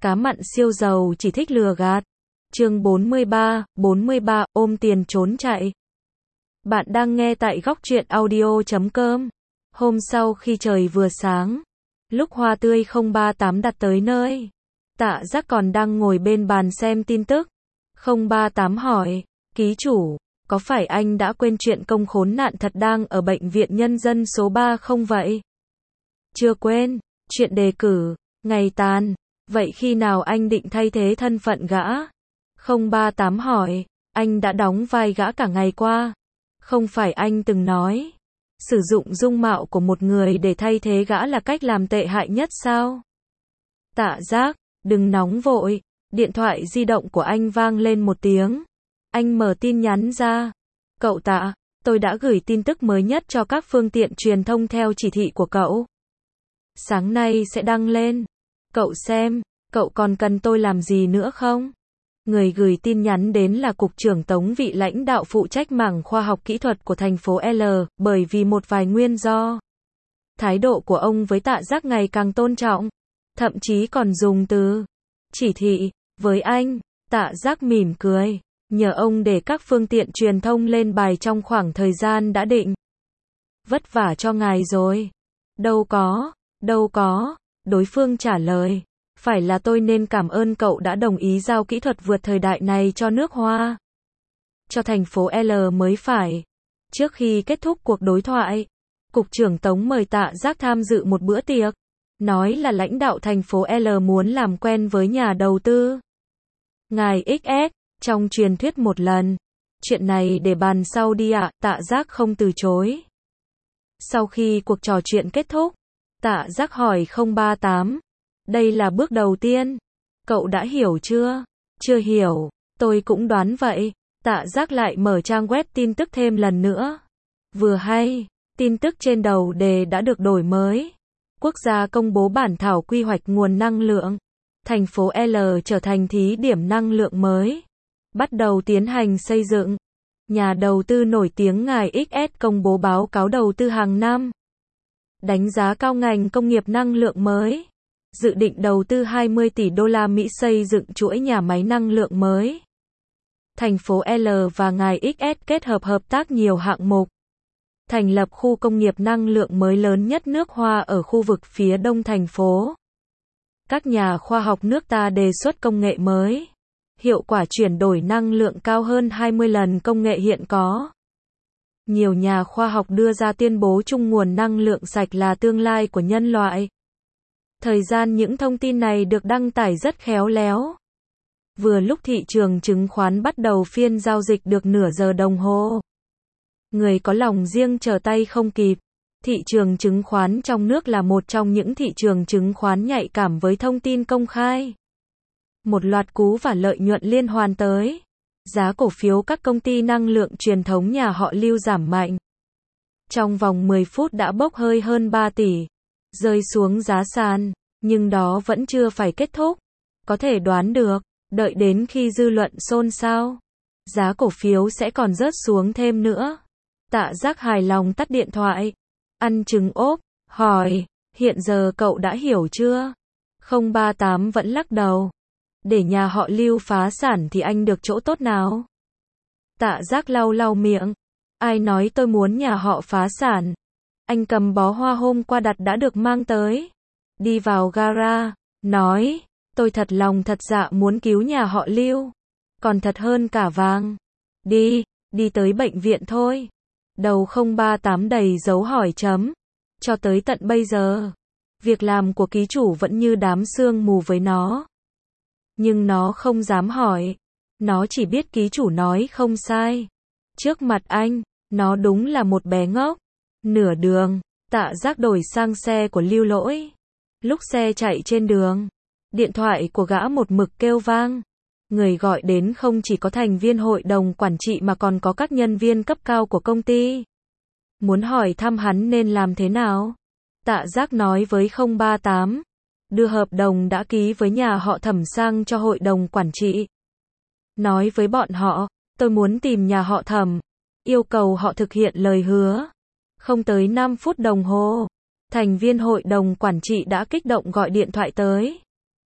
Cá mặn siêu giàu chỉ thích lừa gạt. Chương 43, ôm tiền trốn chạy. Bạn đang nghe tại góc truyện audio.com. Hôm sau khi trời vừa sáng, lúc Hoa Tươi 038 đặt tới nơi, Tạ Giác còn đang ngồi bên bàn xem tin tức. 038 hỏi, ký chủ, có phải anh đã quên chuyện công khốn nạn thật đang ở bệnh viện nhân dân số 3 không vậy? Chưa quên, chuyện đề cử, ngày tàn. Vậy khi nào anh định thay thế thân phận gã? 038 hỏi, anh đã đóng vai gã cả ngày qua. Không phải anh từng nói, sử dụng dung mạo của một người để thay thế gã là cách làm tệ hại nhất sao? Tạ Giác, đừng nóng vội. Điện thoại di động của anh vang lên một tiếng. Anh mở tin nhắn ra. Cậu Tạ, tôi đã gửi tin tức mới nhất cho các phương tiện truyền thông theo chỉ thị của cậu. Sáng nay sẽ đăng lên. Cậu xem, cậu còn cần tôi làm gì nữa không? Người gửi tin nhắn đến là Cục trưởng Tống, vị lãnh đạo phụ trách mảng khoa học kỹ thuật của thành phố L, bởi vì một vài nguyên do. Thái độ của ông với Tạ Giác ngày càng tôn trọng, thậm chí còn dùng từ chỉ thị với anh. Tạ Giác mỉm cười, nhờ ông để các phương tiện truyền thông lên bài trong khoảng thời gian đã định. Vất vả cho ngài rồi. Đâu có, đối phương trả lời. Phải là tôi nên cảm ơn cậu đã đồng ý giao kỹ thuật vượt thời đại này cho nước Hoa, cho thành phố L mới phải. Trước khi kết thúc cuộc đối thoại, Cục trưởng Tống mời Tạ Giác tham dự một bữa tiệc, nói là lãnh đạo thành phố L muốn làm quen với nhà đầu tư. Ngài XS, trong truyền thuyết một lần. Chuyện này để bàn sau đi ạ. Tạ Giác không từ chối. Sau khi cuộc trò chuyện kết thúc, Tạ Giác hỏi 038. Đây là bước đầu tiên. Cậu đã hiểu chưa? Chưa hiểu. Tôi cũng đoán vậy. Tạ Giác lại mở trang web tin tức thêm lần nữa. Vừa hay, tin tức trên đầu đề đã được đổi mới. Quốc gia công bố bản thảo quy hoạch nguồn năng lượng. Thành phố L trở thành thí điểm năng lượng mới. Bắt đầu tiến hành xây dựng. Nhà đầu tư nổi tiếng ngài XS công bố báo cáo đầu tư hàng năm. Đánh giá cao ngành công nghiệp năng lượng mới. Dự định đầu tư 20 tỷ đô la Mỹ xây dựng chuỗi nhà máy năng lượng mới. Thành phố L và ngài XS kết hợp tác nhiều hạng mục. Thành lập khu công nghiệp năng lượng mới lớn nhất nước Hoa ở khu vực phía đông thành phố. Các nhà khoa học nước ta đề xuất công nghệ mới. Hiệu quả chuyển đổi năng lượng cao hơn 20 lần công nghệ hiện có. Nhiều nhà khoa học đưa ra tuyên bố chung nguồn năng lượng sạch là tương lai của nhân loại. Thời gian những thông tin này được đăng tải rất khéo léo. Vừa lúc thị trường chứng khoán bắt đầu phiên giao dịch được nửa giờ đồng hồ. Người có lòng riêng trở tay không kịp. Thị trường chứng khoán trong nước là một trong những thị trường chứng khoán nhạy cảm với thông tin công khai. Một loạt cú và lợi nhuận liên hoàn tới. Giá cổ phiếu các công ty năng lượng truyền thống nhà họ Lưu giảm mạnh. Trong vòng 10 phút đã bốc hơi hơn 3 tỷ. Rơi xuống giá sàn. Nhưng đó vẫn chưa phải kết thúc. Có thể đoán được, đợi đến khi dư luận xôn xao, giá cổ phiếu sẽ còn rớt xuống thêm nữa. Tạ Giác hài lòng tắt điện thoại. Ăn trứng ốp, hỏi, hiện giờ cậu đã hiểu chưa? 038 vẫn lắc đầu. Để nhà họ Lưu phá sản thì anh được chỗ tốt nào? Tạ Giác lau miệng. Ai nói tôi muốn nhà họ phá sản? Anh cầm bó hoa hôm qua đặt đã được mang tới. Đi vào gara, nói, tôi thật lòng thật dạ muốn cứu nhà họ Lưu. Còn thật hơn cả vàng. Đi tới bệnh viện thôi. Đầu 038 đầy dấu hỏi chấm. Cho tới tận bây giờ, việc làm của ký chủ vẫn như đám sương mù với nó. Nhưng nó không dám hỏi. Nó chỉ biết ký chủ nói không sai. Trước mặt anh, nó đúng là một bé ngốc. Nửa đường, Tạ Giác đổi sang xe của Lưu Lỗi. Lúc xe chạy trên đường, điện thoại của gã một mực kêu vang. Người gọi đến không chỉ có thành viên hội đồng quản trị mà còn có các nhân viên cấp cao của công ty. Muốn hỏi thăm hắn nên làm thế nào? Tạ Giác nói với 038. Đưa hợp đồng đã ký với nhà họ Thẩm sang cho hội đồng quản trị. Nói với bọn họ, tôi muốn tìm nhà họ Thẩm. Yêu cầu họ thực hiện lời hứa. Không tới 5 phút đồng hồ, thành viên hội đồng quản trị đã kích động gọi điện thoại tới.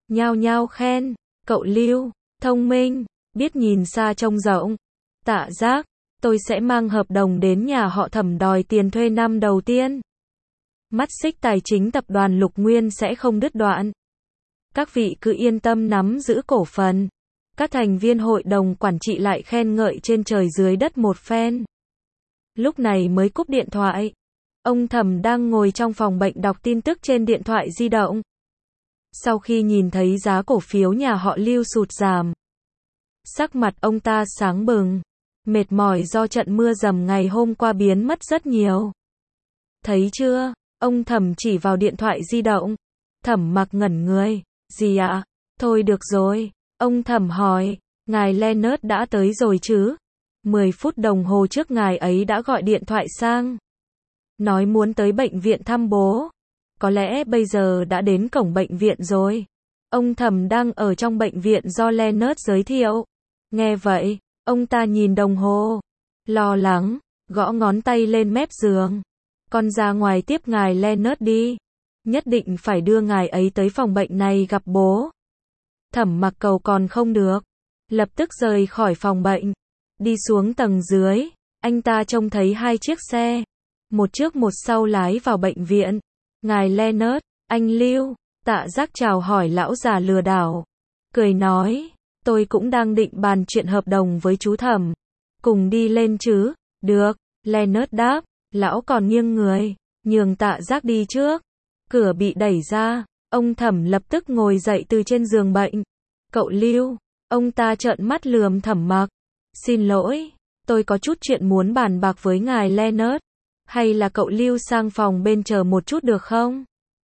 nhao nhao khen, cậu Lưu, thông minh, biết nhìn xa trông rộng. Tạ Giác, tôi sẽ mang hợp đồng đến nhà họ Thẩm đòi tiền thuê năm đầu tiên. Mắt xích tài chính tập đoàn Lục Nguyên sẽ không đứt đoạn. Các vị cứ yên tâm nắm giữ cổ phần. Các thành viên hội đồng quản trị lại khen ngợi trên trời dưới đất một phen. Lúc này mới cúp điện thoại. Ông Thẩm đang ngồi trong phòng bệnh đọc tin tức trên điện thoại di động. Sau khi nhìn thấy giá cổ phiếu nhà họ Lưu sụt giảm, sắc mặt ông ta sáng bừng. Mệt mỏi do trận mưa dầm ngày hôm qua biến mất rất nhiều. Thấy chưa? Ông Thẩm chỉ vào điện thoại di động. Thẩm Mặc ngẩn người. Gì ạ? Thôi được rồi. Ông Thẩm hỏi. Ngài Leonard đã tới rồi chứ? 10 phút đồng hồ trước ngài ấy đã gọi điện thoại sang. Nói muốn tới bệnh viện thăm bố. Có lẽ bây giờ đã đến cổng bệnh viện rồi. Ông Thẩm đang ở trong bệnh viện do Leonard giới thiệu. Nghe vậy, ông ta nhìn đồng hồ. Lo lắng, gõ ngón tay lên mép giường. Con ra ngoài tiếp ngài Leonard đi. Nhất định phải đưa ngài ấy tới phòng bệnh này gặp bố. Thẩm Mặc cầu còn không được. Lập tức rời khỏi phòng bệnh. Đi xuống tầng dưới. Anh ta trông thấy 2 chiếc xe. Một trước một sau lái vào bệnh viện. Ngài Leonard, anh Lưu. Tạ Giác chào hỏi lão già lừa đảo. Cười nói. Tôi cũng đang định bàn chuyện hợp đồng với chú Thẩm. Cùng đi lên chứ? Được. Leonard đáp. Lão còn nghiêng người. Nhường Tạ Giác đi trước. Cửa bị đẩy ra. Ông Thẩm lập tức ngồi dậy từ trên giường bệnh. Cậu Lưu. Ông ta trợn mắt lườm Thẩm Mặc. Xin lỗi. Tôi có chút chuyện muốn bàn bạc với ngài Leonard. Hay là cậu Lưu sang phòng bên chờ một chút được không?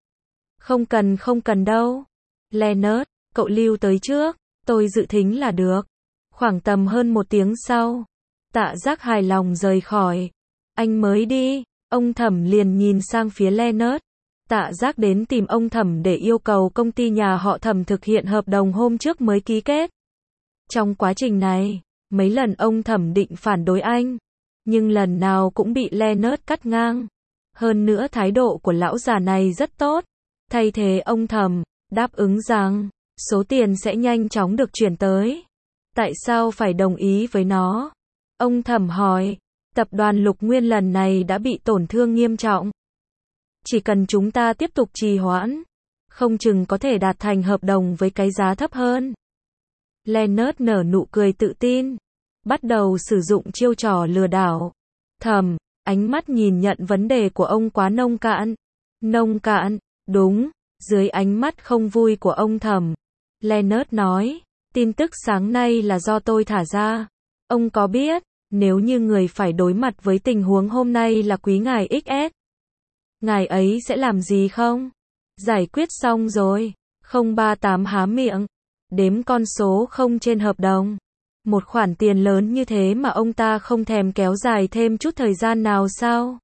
Không cần đâu. Leonard, cậu Lưu tới trước. Tôi dự thính là được. Khoảng tầm hơn 1 tiếng sau. Tạ Giác hài lòng rời khỏi. Anh mới đi. Ông Thẩm liền nhìn sang phía Leonard. Tạ Giác đến tìm ông Thẩm để yêu cầu công ty nhà họ Thẩm thực hiện hợp đồng hôm trước mới ký kết. Trong quá trình này, mấy lần ông Thẩm định phản đối anh. Nhưng lần nào cũng bị Leonard cắt ngang. Hơn nữa thái độ của lão già này rất tốt. Thay thế ông Thẩm, đáp ứng rằng, số tiền sẽ nhanh chóng được chuyển tới. Tại sao phải đồng ý với nó? Ông Thẩm hỏi. Tập đoàn Lục Nguyên lần này đã bị tổn thương nghiêm trọng. Chỉ cần chúng ta tiếp tục trì hoãn, không chừng có thể đạt thành hợp đồng với cái giá thấp hơn. Leonard nở nụ cười tự tin. Bắt đầu sử dụng chiêu trò lừa đảo. Thẩm, ánh mắt nhìn nhận vấn đề của ông quá nông cạn. Nông cạn, đúng. Dưới ánh mắt không vui của ông Thẩm, Leonard nói, tin tức sáng nay là do tôi thả ra. Ông có biết, nếu như người phải đối mặt với tình huống hôm nay là quý ngài XS, ngài ấy sẽ làm gì không? Giải quyết xong rồi. 038 há miệng. Đếm con số không trên hợp đồng. Một khoản tiền lớn như thế mà ông ta không thèm kéo dài thêm chút thời gian nào sao?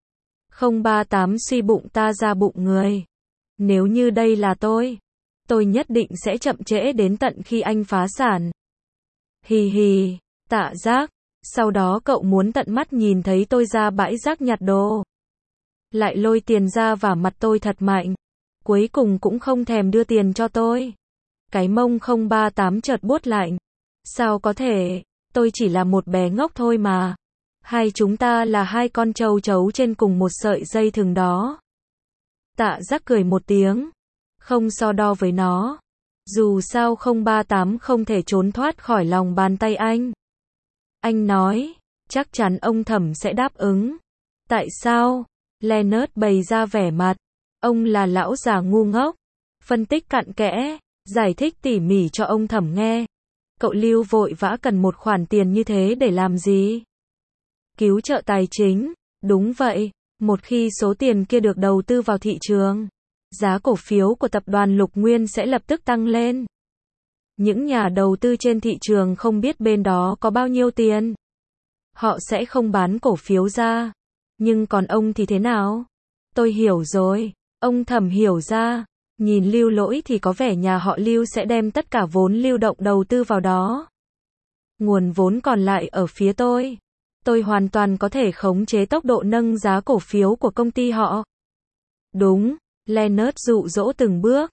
038 suy bụng ta ra bụng người. Nếu như đây là tôi nhất định sẽ chậm trễ đến tận khi anh phá sản. Hì hì, Tạ Giác, sau đó cậu muốn tận mắt nhìn thấy tôi ra bãi rác nhặt đồ. Lại lôi tiền ra vả mặt tôi thật mạnh. Cuối cùng cũng không thèm đưa tiền cho tôi. Cái mông 038 chợt buốt lạnh. Sao có thể, tôi chỉ là một bé ngốc thôi mà. Hai chúng ta là hai con trâu trấu trên cùng một sợi dây thừng đó. Tạ Giác cười một tiếng. Không so đo với nó. Dù sao 038 không thể trốn thoát khỏi lòng bàn tay anh. Anh nói, chắc chắn ông Thẩm sẽ đáp ứng. Tại sao? Leonard bày ra vẻ mặt. Ông là lão già ngu ngốc. Phân tích cặn kẽ, giải thích tỉ mỉ cho ông Thẩm nghe. Cậu Lưu vội vã cần một khoản tiền như thế để làm gì? Cứu trợ tài chính. Đúng vậy, một khi số tiền kia được đầu tư vào thị trường, giá cổ phiếu của tập đoàn Lục Nguyên sẽ lập tức tăng lên. Những nhà đầu tư trên thị trường không biết bên đó có bao nhiêu tiền. Họ sẽ không bán cổ phiếu ra. Nhưng còn ông thì thế nào? Tôi hiểu rồi. Ông Thẩm hiểu ra. Nhìn Lưu Lỗi thì có vẻ nhà họ Lưu sẽ đem tất cả vốn lưu động đầu tư vào đó. Nguồn vốn còn lại ở phía tôi. Tôi hoàn toàn có thể khống chế tốc độ nâng giá cổ phiếu của công ty họ. Đúng, Leonard dụ dỗ từng bước.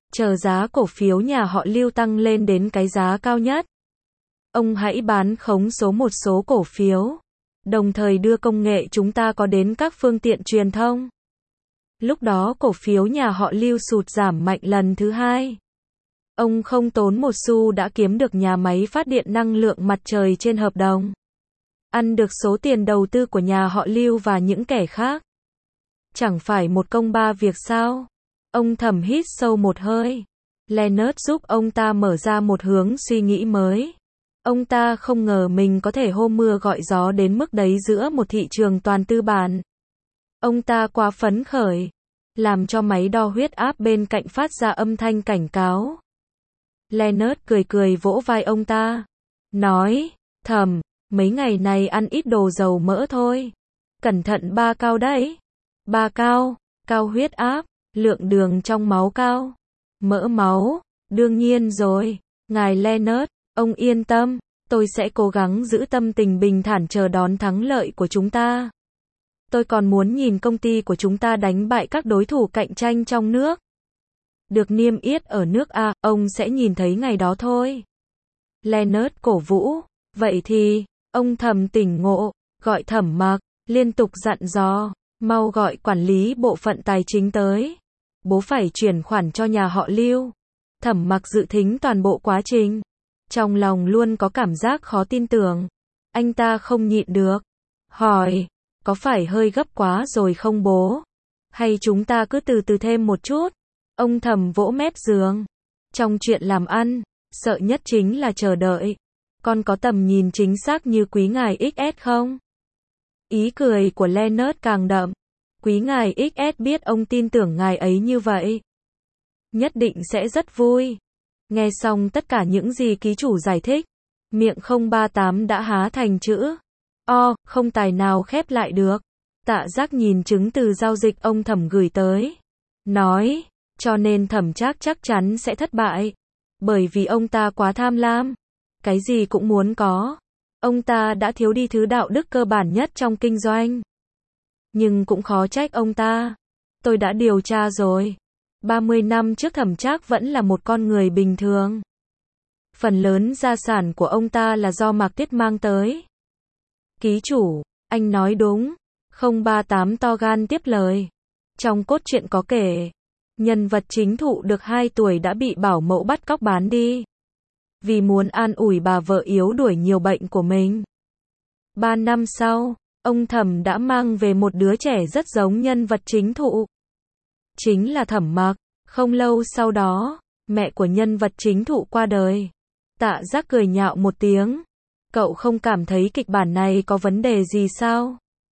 chờ giá cổ phiếu nhà họ Lưu tăng lên đến cái giá cao nhất. Ông hãy bán khống số một số cổ phiếu, đồng thời đưa công nghệ chúng ta có đến các phương tiện truyền thông. Lúc đó cổ phiếu nhà họ Lưu sụt giảm mạnh lần thứ hai. Ông không tốn một xu đã kiếm được nhà máy phát điện năng lượng mặt trời trên hợp đồng. Ăn được số tiền đầu tư của nhà họ Lưu và những kẻ khác. Chẳng phải một công ba việc sao? Ông Thẩm hít sâu một hơi. Leonard giúp ông ta mở ra một hướng suy nghĩ mới. Ông ta không ngờ mình có thể hô mưa gọi gió đến mức đấy giữa một thị trường toàn tư bản. Ông ta quá phấn khởi, làm cho máy đo huyết áp bên cạnh phát ra âm thanh cảnh cáo. Leonard cười cười vỗ vai ông ta, nói, Thẩm, mấy ngày này ăn ít đồ dầu mỡ thôi. Cẩn thận ba cao đấy. Ba cao, cao huyết áp, lượng đường trong máu cao, mỡ máu, đương nhiên rồi, ngài Leonard, ông yên tâm, tôi sẽ cố gắng giữ tâm tình bình thản chờ đón thắng lợi của chúng ta. Tôi còn muốn nhìn công ty của chúng ta đánh bại các đối thủ cạnh tranh trong nước. Được niêm yết ở nước A, ông sẽ nhìn thấy ngày đó thôi. Leonard cổ vũ, vậy thì, ông Thẩm tỉnh ngộ, gọi Thẩm Mặc, liên tục dặn dò, mau gọi quản lý bộ phận tài chính tới. Bố phải chuyển khoản cho nhà họ Lưu. Thẩm Mặc dự thính toàn bộ quá trình. Trong lòng luôn có cảm giác khó tin tưởng. Anh ta không nhịn được. Hỏi, có phải hơi gấp quá rồi không bố? Hay chúng ta cứ từ từ thêm một chút? Ông Thẩm vỗ mép giường. Trong chuyện làm ăn, sợ nhất chính là chờ đợi. Con có tầm nhìn chính xác như quý ngài XS không? Ý cười của Leonard càng đậm. Quý ngài XS biết ông tin tưởng ngài ấy như vậy. Nhất định sẽ rất vui. Nghe xong tất cả những gì ký chủ giải thích, miệng 038 đã há thành chữ O, không tài nào khép lại được. Tạ Giác nhìn chứng từ giao dịch ông Thẩm gửi tới. Nói, cho nên Thẩm Trác chắc chắn sẽ thất bại. Bởi vì ông ta quá tham lam. Cái gì cũng muốn có. Ông ta đã thiếu đi thứ đạo đức cơ bản nhất trong kinh doanh. Nhưng cũng khó trách ông ta. Tôi đã điều tra rồi. 30 năm trước Thẩm Trác vẫn là một con người bình thường. Phần lớn gia sản của ông ta là do Mạc Tiết mang tới. Ký chủ, anh nói đúng. 038 to gan tiếp lời. Trong cốt truyện có kể, nhân vật chính Thụ được 2 tuổi đã bị bảo mẫu bắt cóc bán đi. Vì muốn an ủi bà vợ yếu đuổi nhiều bệnh của mình. 3 năm sau, ông Thẩm đã mang về một đứa trẻ rất giống nhân vật chính Thụ. Chính là Thẩm Mặc. Không lâu sau đó, mẹ của nhân vật chính Thụ qua đời. Tạ Giác cười nhạo một tiếng. Cậu không cảm thấy kịch bản này có vấn đề gì sao?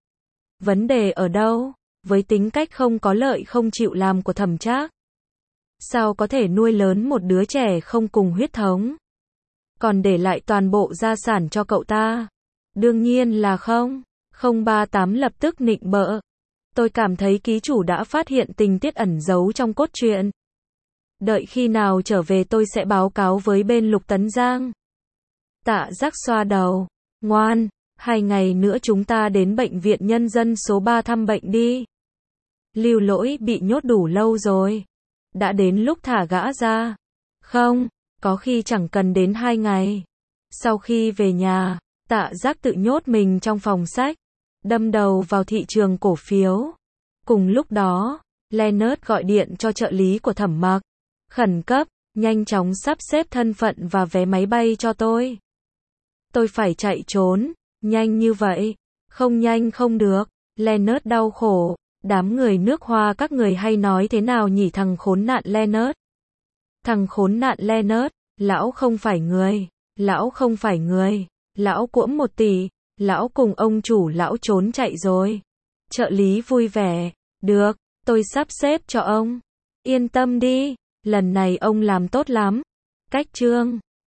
Vấn đề ở đâu? Với tính cách không có lợi không chịu làm của Thẩm Trác, sao có thể nuôi lớn một đứa trẻ không cùng huyết thống? Còn để lại toàn bộ gia sản cho cậu ta? Đương nhiên là không. 038 lập tức nịnh bợ. Tôi cảm thấy ký chủ đã phát hiện tình tiết ẩn giấu trong cốt truyện. Đợi khi nào trở về tôi sẽ báo cáo với bên Lục Tấn Giang. Tạ Giác xoa đầu. Ngoan, 2 ngày nữa chúng ta đến bệnh viện nhân dân số 3 thăm bệnh đi. Lưu Lỗi bị nhốt đủ lâu rồi. Đã đến lúc thả gã ra. Không, có khi chẳng cần đến 2 ngày. Sau khi về nhà, Tạ Giác tự nhốt mình trong phòng sách, đâm đầu vào thị trường cổ phiếu. Cùng lúc đó, Leonard gọi điện cho trợ lý của Thẩm Mặc. Khẩn cấp, nhanh chóng sắp xếp thân phận và vé máy bay cho tôi. Tôi phải chạy trốn, nhanh như vậy. Không nhanh không được. Leonard đau khổ. Đám người nước Hoa các người hay nói thế nào nhỉ thằng khốn nạn Leonard? Thằng khốn nạn Leonard, lão không phải người. Lão không phải người. Lão cuỗm 1 tỷ. Lão cùng ông chủ lão trốn chạy rồi. Trợ lý vui vẻ. Được, tôi sắp xếp cho ông. Yên tâm đi, lần này ông làm tốt lắm. Cách chương